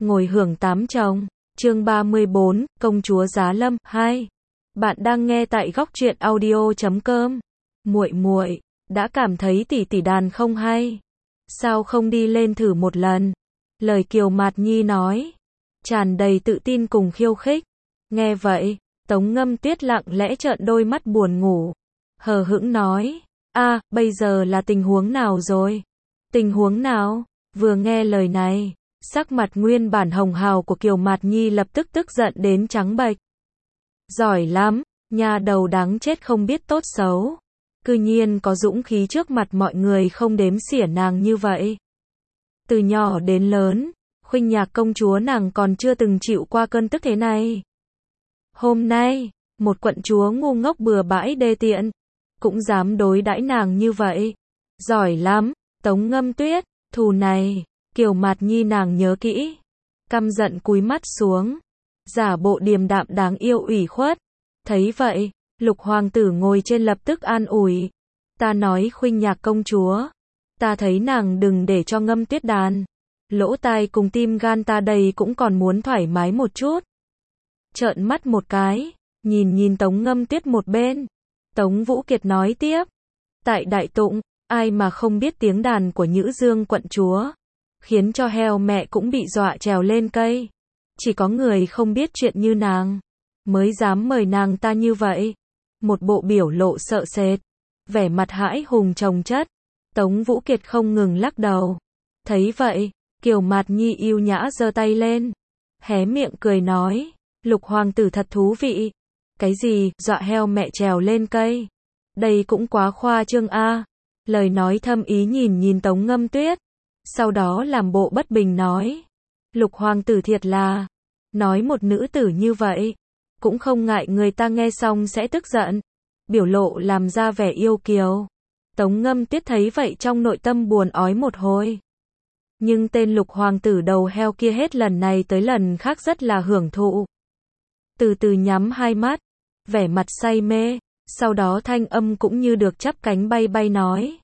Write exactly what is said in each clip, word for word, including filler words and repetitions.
ngồi hưởng tám chồng. Chương ba mươi bốn, công chúa Giá Lâm hai. Bạn đang nghe tại góc truyện audio chấm com. Muội muội đã cảm thấy tỷ tỷ đàn không hay, sao không đi lên thử một lần? Lời Kiều Mạt Nhi nói, tràn đầy tự tin cùng khiêu khích. Nghe vậy, Tống Ngâm Tuyết lặng lẽ trợn đôi mắt buồn ngủ, hờ hững nói, a, bây giờ là tình huống nào rồi? Tình huống nào? Vừa nghe lời này, sắc mặt nguyên bản hồng hào của Kiều Mạt Nhi lập tức tức giận đến trắng bệch. Giỏi lắm, nhà đầu đáng chết không biết tốt xấu. Cư nhiên có dũng khí trước mặt mọi người không đếm xỉa nàng như vậy. Từ nhỏ đến lớn, Khuynh Nhạc công chúa nàng còn chưa từng chịu qua cơn tức thế này. Hôm nay, một quận chúa ngu ngốc bừa bãi đê tiện, cũng dám đối đãi nàng như vậy. Giỏi lắm, Tống Ngâm Tuyết, thù này, Kiều Mạt Nhi nàng nhớ kỹ. Căm giận cúi mắt xuống, giả bộ điềm đạm đáng yêu ủy khuất. Thấy vậy, Lục hoàng tử ngồi trên lập tức an ủi. Ta nói Khuynh Nhạc công chúa, ta thấy nàng đừng để cho Ngâm Tuyết đàn. Lỗ tai cùng tim gan ta đây cũng còn muốn thoải mái một chút. Trợn mắt một cái, nhìn nhìn Tống Ngâm Tuyết một bên. Tống Vũ Kiệt nói tiếp. Tại Đại Tụng, ai mà không biết tiếng đàn của Nhữ Dương quận chúa, khiến cho heo mẹ cũng bị dọa trèo lên cây. Chỉ có người không biết chuyện như nàng, mới dám mời nàng ta như vậy. Một bộ biểu lộ sợ sệt, vẻ mặt hãi hùng chồng chất. Tống Vũ Kiệt không ngừng lắc đầu. Thấy vậy, Kiều Mạt Nhi yêu nhã giơ tay lên, hé miệng cười nói, Lục hoàng tử thật thú vị. Cái gì, dọa heo mẹ trèo lên cây? Đây cũng quá khoa trương a. Lời nói thâm ý nhìn nhìn Tống Ngâm Tuyết, sau đó làm bộ bất bình nói, Lục hoàng tử thiệt là, nói một nữ tử như vậy, cũng không ngại người ta nghe xong sẽ tức giận, biểu lộ làm ra vẻ yêu kiều. Tống Ngâm Tuyết thấy vậy trong nội tâm buồn ói một hồi. Nhưng tên Lục hoàng tử đầu heo kia hết lần này tới lần khác rất là hưởng thụ. Từ từ nhắm hai mắt, vẻ mặt say mê, sau đó thanh âm cũng như được chắp cánh bay bay nói.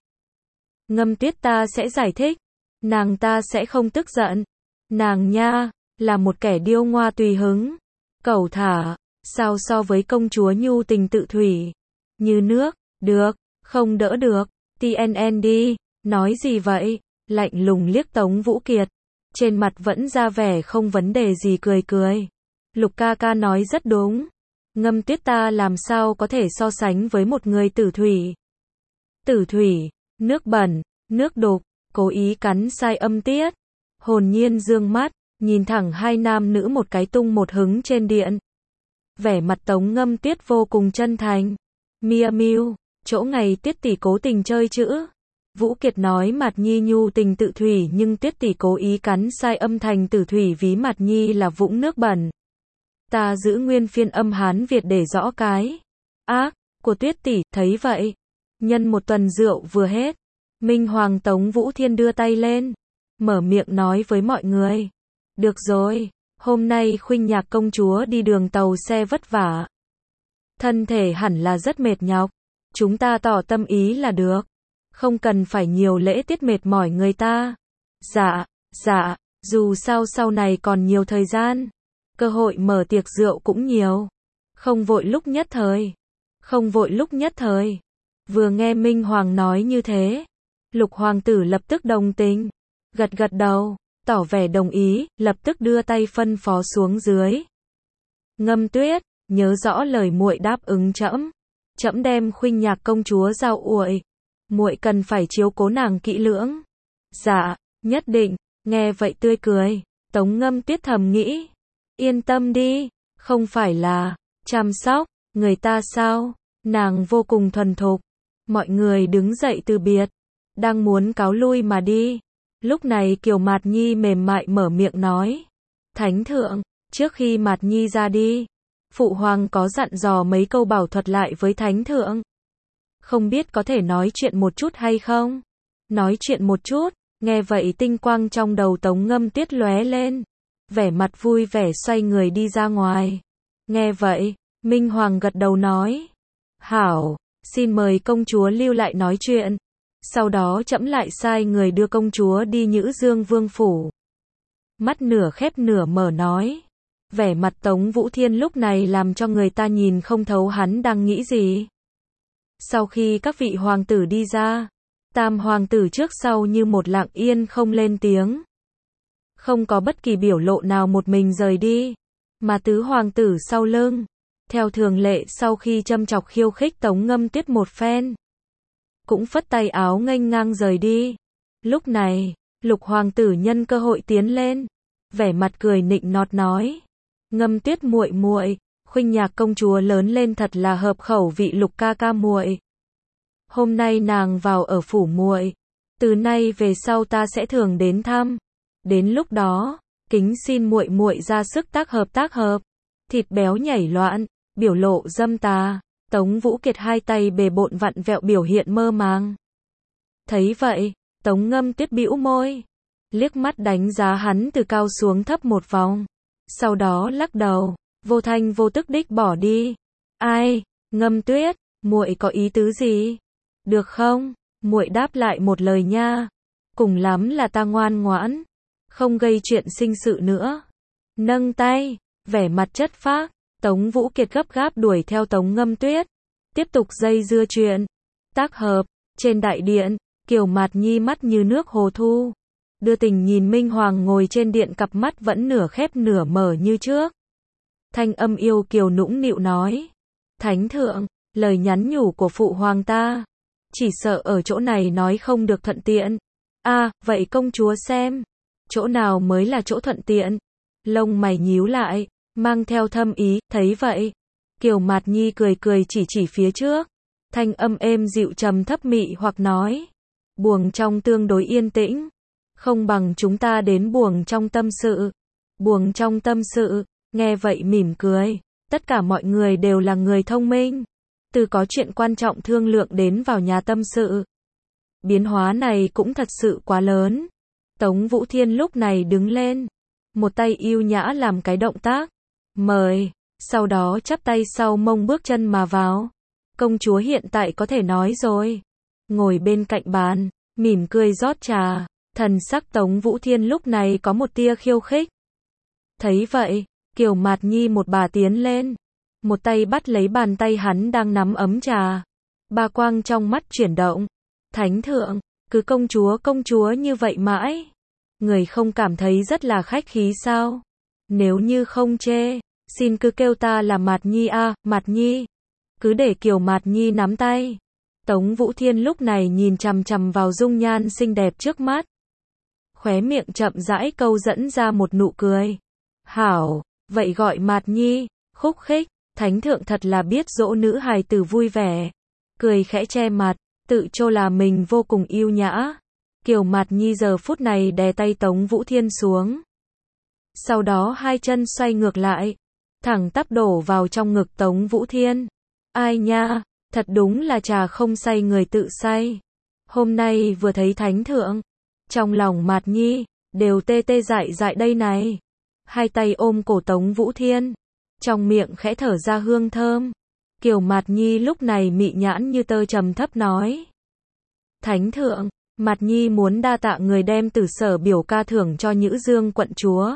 Ngâm Tuyết ta sẽ giải thích, nàng ta sẽ không tức giận. Nàng nha, là một kẻ điêu ngoa tùy hứng, cẩu thả, sao so với công chúa nhu tình tự thủy, như nước, được, không đỡ được, tê en en đi, nói gì vậy, lạnh lùng liếc Tống Vũ Kiệt, trên mặt vẫn ra vẻ không vấn đề gì cười cười. Lục ca ca nói rất đúng, Ngâm Tuyết ta làm sao có thể so sánh với một người tử thủy. Tử thủy, nước bẩn, nước đục, cố ý cắn sai âm tiết. Hồn nhiên dương mắt, nhìn thẳng hai nam nữ một cái tung một hứng trên điện. Vẻ mặt Tống Ngâm Tuyết vô cùng chân thành. Mia miu, chỗ ngày Tuyết tỷ cố tình chơi chữ. Vũ Kiệt nói Mạt Nhi nhu tình tự thủy nhưng Tuyết tỷ cố ý cắn sai âm thành tử thủy ví Mạt Nhi là vũng nước bẩn. Ta giữ nguyên phiên âm Hán Việt để rõ cái ác của Tuyết tỷ. Thấy vậy, nhân một tuần rượu vừa hết, Minh Hoàng Tống Vũ Thiên đưa tay lên, mở miệng nói với mọi người. Được rồi, hôm nay Khuynh Nhạc công chúa đi đường tàu xe vất vả, thân thể hẳn là rất mệt nhọc, chúng ta tỏ tâm ý là được, không cần phải nhiều lễ tiết mệt mỏi người ta. Dạ, dạ, dù sao sau này còn nhiều thời gian, cơ hội mở tiệc rượu cũng nhiều, không vội lúc nhất thời, không vội lúc nhất thời. Vừa nghe Minh Hoàng nói như thế, Lục hoàng tử lập tức đồng tình, gật gật đầu, tỏ vẻ đồng ý, lập tức đưa tay phân phó xuống dưới. Ngâm Tuyết, nhớ rõ lời muội đáp ứng trẫm, trẫm đem Khuynh Nhạc công chúa giao uội, muội cần phải chiếu cố nàng kỹ lưỡng. Dạ, nhất định. Nghe vậy tươi cười, Tống Ngâm Tuyết thầm nghĩ, yên tâm đi, không phải là chăm sóc người ta sao? Nàng vô cùng thuần thục. Mọi người đứng dậy từ biệt, đang muốn cáo lui mà đi. Lúc này Kiều Mạt Nhi mềm mại mở miệng nói, Thánh thượng, trước khi Mạt Nhi ra đi, phụ hoàng có dặn dò mấy câu bảo thuật lại với Thánh thượng. Không biết có thể nói chuyện một chút hay không? Nói chuyện một chút. Nghe vậy tinh quang trong đầu Tống Ngâm Tuyết lóe lên, vẻ mặt vui vẻ xoay người đi ra ngoài. Nghe vậy, Minh Hoàng gật đầu nói, hảo, xin mời công chúa lưu lại nói chuyện. Sau đó trẫm lại sai người đưa công chúa đi Nhữ Dương vương phủ. mắt nửa khép nửa mở nói. Vẻ mặt Tống Vũ Thiên lúc này làm cho người ta nhìn không thấu hắn đang nghĩ gì. Sau khi các vị hoàng tử đi ra, tam hoàng tử trước sau như một lặng yên không lên tiếng. Không có bất kỳ biểu lộ nào một mình rời đi, mà tứ hoàng tử sau lưng, theo thường lệ sau khi châm chọc khiêu khích Tống Ngâm Tuyết một phen, cũng phất tay áo nghênh ngang rời đi. Lúc này, Lục hoàng tử nhân cơ hội tiến lên, vẻ mặt cười nịnh nọt nói: "Ngâm Tuyết muội muội, Khuynh Nhạc công chúa lớn lên thật là hợp khẩu vị Lục ca ca muội. Hôm nay nàng vào ở phủ muội, từ nay về sau ta sẽ thường đến thăm. Đến lúc đó, kính xin muội muội ra sức tác hợp tác hợp." Thịt béo nhảy loạn, biểu lộ dâm tà, Tống Vũ Kiệt hai tay bề bộn vặn vẹo biểu hiện mơ màng. Thấy vậy, Tống Ngâm Tuyết bĩu môi, liếc mắt đánh giá hắn từ cao xuống thấp một vòng, sau đó lắc đầu, vô thanh vô tức đích bỏ đi. "Ai, Ngâm Tuyết, muội có ý tứ gì? Được không, muội đáp lại một lời nha. Cùng lắm là ta ngoan ngoãn, không gây chuyện sinh sự nữa." Nâng tay, vẻ mặt chất phác, Tống Vũ Kiệt gấp gáp đuổi theo Tống Ngâm Tuyết, tiếp tục dây dưa chuyện tác hợp. Trên đại điện, Kiều Mạt Nhi mắt như nước hồ thu, đưa tình nhìn Minh Hoàng ngồi trên điện, cặp mắt vẫn nửa khép nửa mở như trước. Thanh âm yêu kiều nũng nịu nói: "Thánh thượng, lời nhắn nhủ của phụ hoàng ta, chỉ sợ ở chỗ này nói không được thuận tiện." "A, à, vậy công chúa xem, chỗ nào mới là chỗ thuận tiện?" Lông mày nhíu lại, mang theo thâm ý. Thấy vậy, Kiều Mạt Nhi cười cười chỉ chỉ phía trước, thanh âm êm dịu trầm thấp mị hoặc nói: "Buồng trong tương đối yên tĩnh, không bằng chúng ta đến buồng trong tâm sự." Buồng trong tâm sự, nghe vậy mỉm cười, tất cả mọi người đều là người thông minh, từ có chuyện quan trọng thương lượng đến vào nhà tâm sự. Biến hóa này cũng thật sự quá lớn. Tống Vũ Thiên lúc này đứng lên, một tay yêu nhã làm cái động tác mời, sau đó chắp tay sau mông bước chân mà vào. "Công chúa hiện tại có thể nói rồi." Ngồi bên cạnh bàn, mỉm cười rót trà, thần sắc Tống Vũ Thiên lúc này có một tia khiêu khích. Thấy vậy, Kiều Mạt Nhi một bà tiến lên, một tay bắt lấy bàn tay hắn đang nắm ấm trà. Ba quang trong mắt chuyển động. "Thánh thượng, cứ công chúa công chúa như vậy mãi, người không cảm thấy rất là khách khí sao? Nếu như không chê, xin cứ kêu ta là Mạt Nhi a." À, Mạt Nhi. Cứ để Kiều Mạt Nhi nắm tay. Tống Vũ Thiên lúc này nhìn chằm chằm vào dung nhan xinh đẹp trước mắt, khóe miệng chậm rãi câu dẫn ra một nụ cười. "Hảo, vậy gọi Mạt Nhi." Khúc khích, thánh thượng thật là biết dỗ nữ hài tử vui vẻ. Cười khẽ che mặt, tự cho là mình vô cùng yêu nhã. Kiều Mạt Nhi giờ phút này đè tay Tống Vũ Thiên xuống, sau đó hai chân xoay ngược lại, thẳng tắp đổ vào trong ngực Tống Vũ Thiên. "Ai nha, thật đúng là trà không say người tự say. Hôm nay vừa thấy thánh thượng, trong lòng Mạt Nhi đều tê tê dại dại đây này." Hai tay ôm cổ Tống Vũ Thiên, trong miệng khẽ thở ra hương thơm. Kiều Mạt Nhi lúc này mị nhãn như tơ trầm thấp nói: "Thánh thượng, Mạt Nhi muốn đa tạ người đem Tử Sở biểu ca thưởng cho Nhữ Dương quận chúa.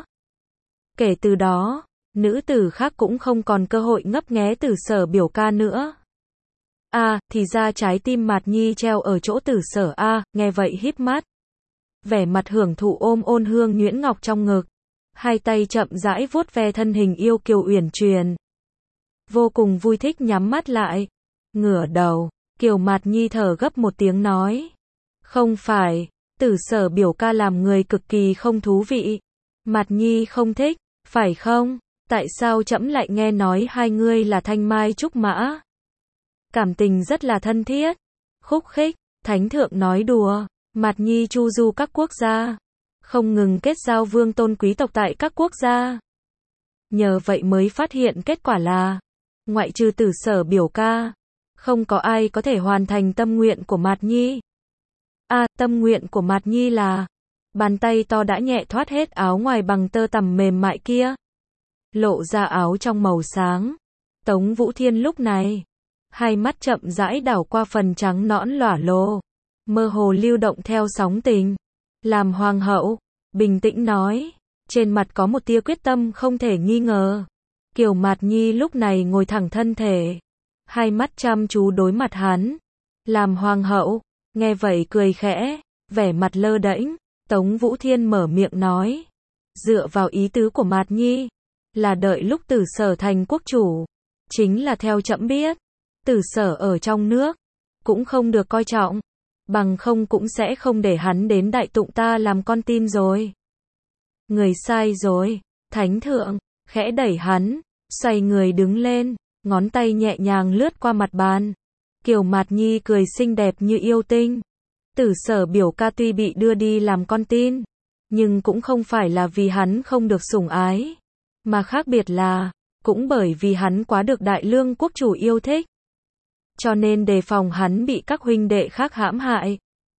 Kể từ đó, nữ tử khác cũng không còn cơ hội ngấp nghé Tử Sở biểu ca nữa." "À, thì ra trái tim Mạt Nhi treo ở chỗ Tử Sở a." À, nghe vậy híp mắt, vẻ mặt hưởng thụ ôm ôn hương nhuyễn ngọc trong ngực, hai tay chậm rãi vuốt ve thân hình yêu kiều uyển chuyển, vô cùng vui thích nhắm mắt lại. Ngửa đầu, Kiều Mạt Nhi thở gấp một tiếng nói: "Không phải, Tử Sở biểu ca làm người cực kỳ không thú vị. Mạt Nhi không thích, phải không? Tại sao trẫm lại nghe nói hai ngươi là thanh mai trúc mã? Cảm tình rất là thân thiết." Khúc khích, thánh thượng nói đùa, Mạt Nhi chu du các quốc gia, không ngừng kết giao vương tôn quý tộc tại các quốc gia. Nhờ vậy mới phát hiện kết quả là, ngoại trừ Tử Sở biểu ca, không có ai có thể hoàn thành tâm nguyện của Mạt Nhi. À, tâm nguyện của Mạt Nhi là, bàn tay to đã nhẹ thoát hết áo ngoài bằng tơ tằm mềm mại kia, lộ ra áo trong màu sáng. Tống Vũ Thiên lúc này, hai mắt chậm rãi đảo qua phần trắng nõn lỏa lồ, mơ hồ lưu động theo sóng tình. Làm hoàng hậu, bình tĩnh nói: trên mặt có một tia quyết tâm không thể nghi ngờ. Kiều Mạt Nhi lúc này ngồi thẳng thân thể, hai mắt chăm chú đối mặt hắn. Làm hoàng hậu, nghe vậy cười khẽ, vẻ mặt lơ đễnh. Tống Vũ Thiên mở miệng nói, dựa vào ý tứ của Mạt Nhi, là đợi lúc Tử Sở thành quốc chủ. Chính là theo trẫm biết, Tử Sở ở trong nước, cũng không được coi trọng, bằng không cũng sẽ không để hắn đến đại tụng ta làm con tin rồi. Người sai rồi, thánh thượng, khẽ đẩy hắn, xoay người đứng lên, ngón tay nhẹ nhàng lướt qua mặt bàn. Kiều Mạt Nhi cười xinh đẹp như yêu tinh. Tử Sở biểu ca tuy bị đưa đi làm con tin, nhưng cũng không phải là vì hắn không được sủng ái, mà khác biệt là, cũng bởi vì hắn quá được Đại Lương quốc chủ yêu thích. Cho nên đề phòng hắn bị các huynh đệ khác hãm hại,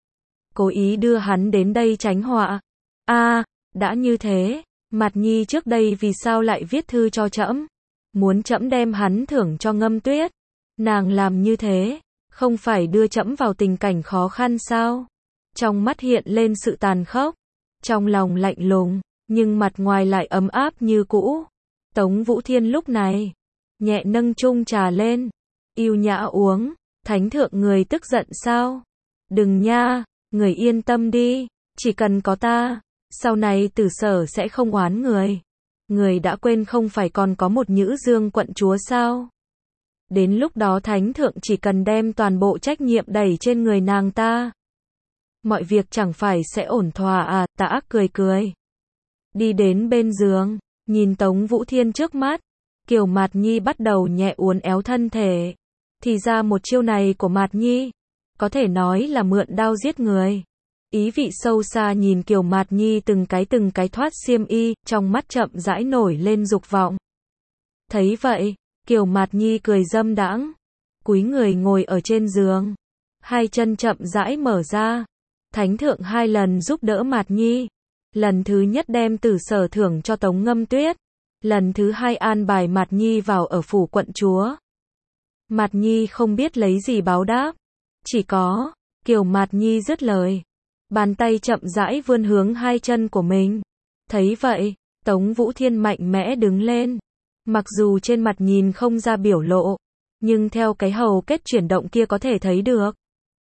cố ý đưa hắn đến đây tránh họa. A, à, đã như thế, Mạt Nhi trước đây vì sao lại viết thư cho trẫm, muốn trẫm đem hắn thưởng cho Ngâm Tuyết? Nàng làm như thế, không phải đưa trẫm vào tình cảnh khó khăn sao? Trong mắt hiện lên sự tàn khốc, trong lòng lạnh lùng, nhưng mặt ngoài lại ấm áp như cũ. Tống Vũ Thiên lúc này, nhẹ nâng chung trà lên, yêu nhã uống. Thánh thượng người tức giận sao? Đừng nha, người yên tâm đi, chỉ cần có ta, sau này Tử Sở sẽ không oán người. Người đã quên không phải còn có một Nhữ Dương quận chúa sao? Đến lúc đó thánh thượng chỉ cần đem toàn bộ trách nhiệm đẩy trên người nàng ta, mọi việc chẳng phải sẽ ổn thỏa à? Tả cười cười, đi đến bên giường, nhìn Tống Vũ Thiên trước mắt. Kiều Mạt Nhi bắt đầu nhẹ uốn éo thân thể. Thì ra một chiêu này của Mạt Nhi, có thể nói là mượn đao giết người. Ý vị sâu xa nhìn Kiều Mạt Nhi từng cái từng cái thoát xiêm y, trong mắt chậm rãi nổi lên dục vọng. Thấy vậy, Kiều Mạt Nhi cười dâm đãng, cúi người ngồi ở trên giường, hai chân chậm rãi mở ra. Thánh thượng hai lần giúp đỡ Mạt Nhi, lần thứ nhất đem Tử Sở thưởng cho Tống Ngâm Tuyết, lần thứ hai an bài Mạt Nhi vào ở phủ quận chúa. Mạt Nhi không biết lấy gì báo đáp, chỉ có, Kiều Mạt Nhi dứt lời, bàn tay chậm rãi vươn hướng hai chân của mình. Thấy vậy, Tống Vũ Thiên mạnh mẽ đứng lên, mặc dù trên mặt nhìn không ra biểu lộ, nhưng theo cái hầu kết chuyển động kia có thể thấy được.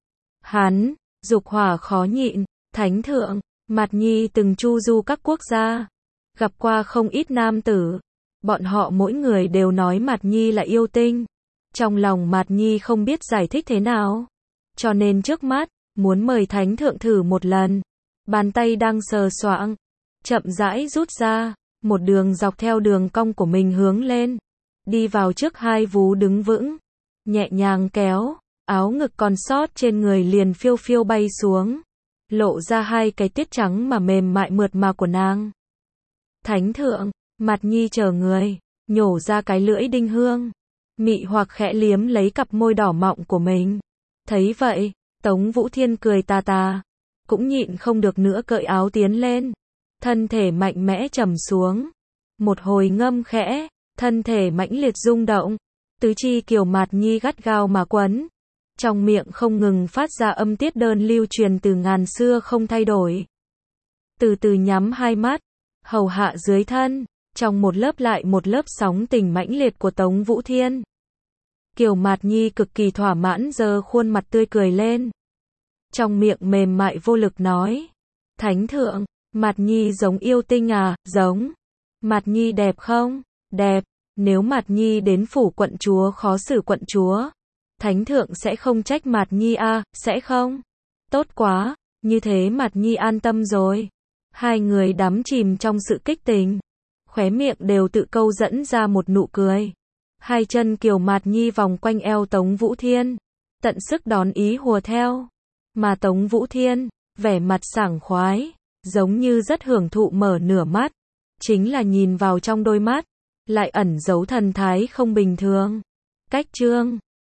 Hắn, dục hỏa khó nhịn. Thánh thượng, Mạt Nhi từng chu du các quốc gia, gặp qua không ít nam tử, bọn họ mỗi người đều nói Mạt Nhi là yêu tinh. Trong lòng Mạt Nhi không biết giải thích thế nào, cho nên trước mắt, muốn mời thánh thượng thử một lần. Bàn tay đang sờ soạng, chậm rãi rút ra, một đường dọc theo đường cong của mình hướng lên, đi vào trước hai vú đứng vững, nhẹ nhàng kéo, áo ngực còn sót trên người liền phiêu phiêu bay xuống, lộ ra hai cái tiết trắng mà mềm mại mượt mà của nàng. Thánh thượng, Mạt Nhi chờ người, nhổ ra cái lưỡi đinh hương, mị hoặc khẽ liếm lấy cặp môi đỏ mọng của mình. Thấy vậy, Tống Vũ Thiên cười tà tà, cũng nhịn không được nữa cởi áo tiến lên, thân thể mạnh mẽ trầm xuống, một hồi ngâm khẽ, thân thể mãnh liệt rung động, tứ chi Kiều Mạt Nhi gắt gao mà quấn, trong miệng không ngừng phát ra âm tiết đơn lưu truyền từ ngàn xưa không thay đổi. Từ từ nhắm hai mắt, hầu hạ dưới thân, trong một lớp lại một lớp sóng tình mãnh liệt của Tống Vũ Thiên. Kiều Mạt Nhi cực kỳ thỏa mãn giơ khuôn mặt tươi cười lên, trong miệng mềm mại vô lực nói, thánh thượng, Mạt Nhi giống yêu tinh à? Giống. Mạt Nhi đẹp không? Đẹp. Nếu Mạt Nhi đến phủ quận chúa khó xử quận chúa, thánh thượng sẽ không trách Mạt Nhi à? Sẽ không? Tốt quá, như thế Mạt Nhi an tâm rồi. Hai người đắm chìm trong sự kích tình, khóe miệng đều tự câu dẫn ra một nụ cười. Hai chân Kiều Mạt Nhi vòng quanh eo Tống Vũ Thiên, tận sức đón ý hùa theo. Mà Tống Vũ Thiên, vẻ mặt sảng khoái, giống như rất hưởng thụ mở nửa mắt, chính là nhìn vào trong đôi mắt, lại ẩn giấu thần thái không bình thường. Cách chương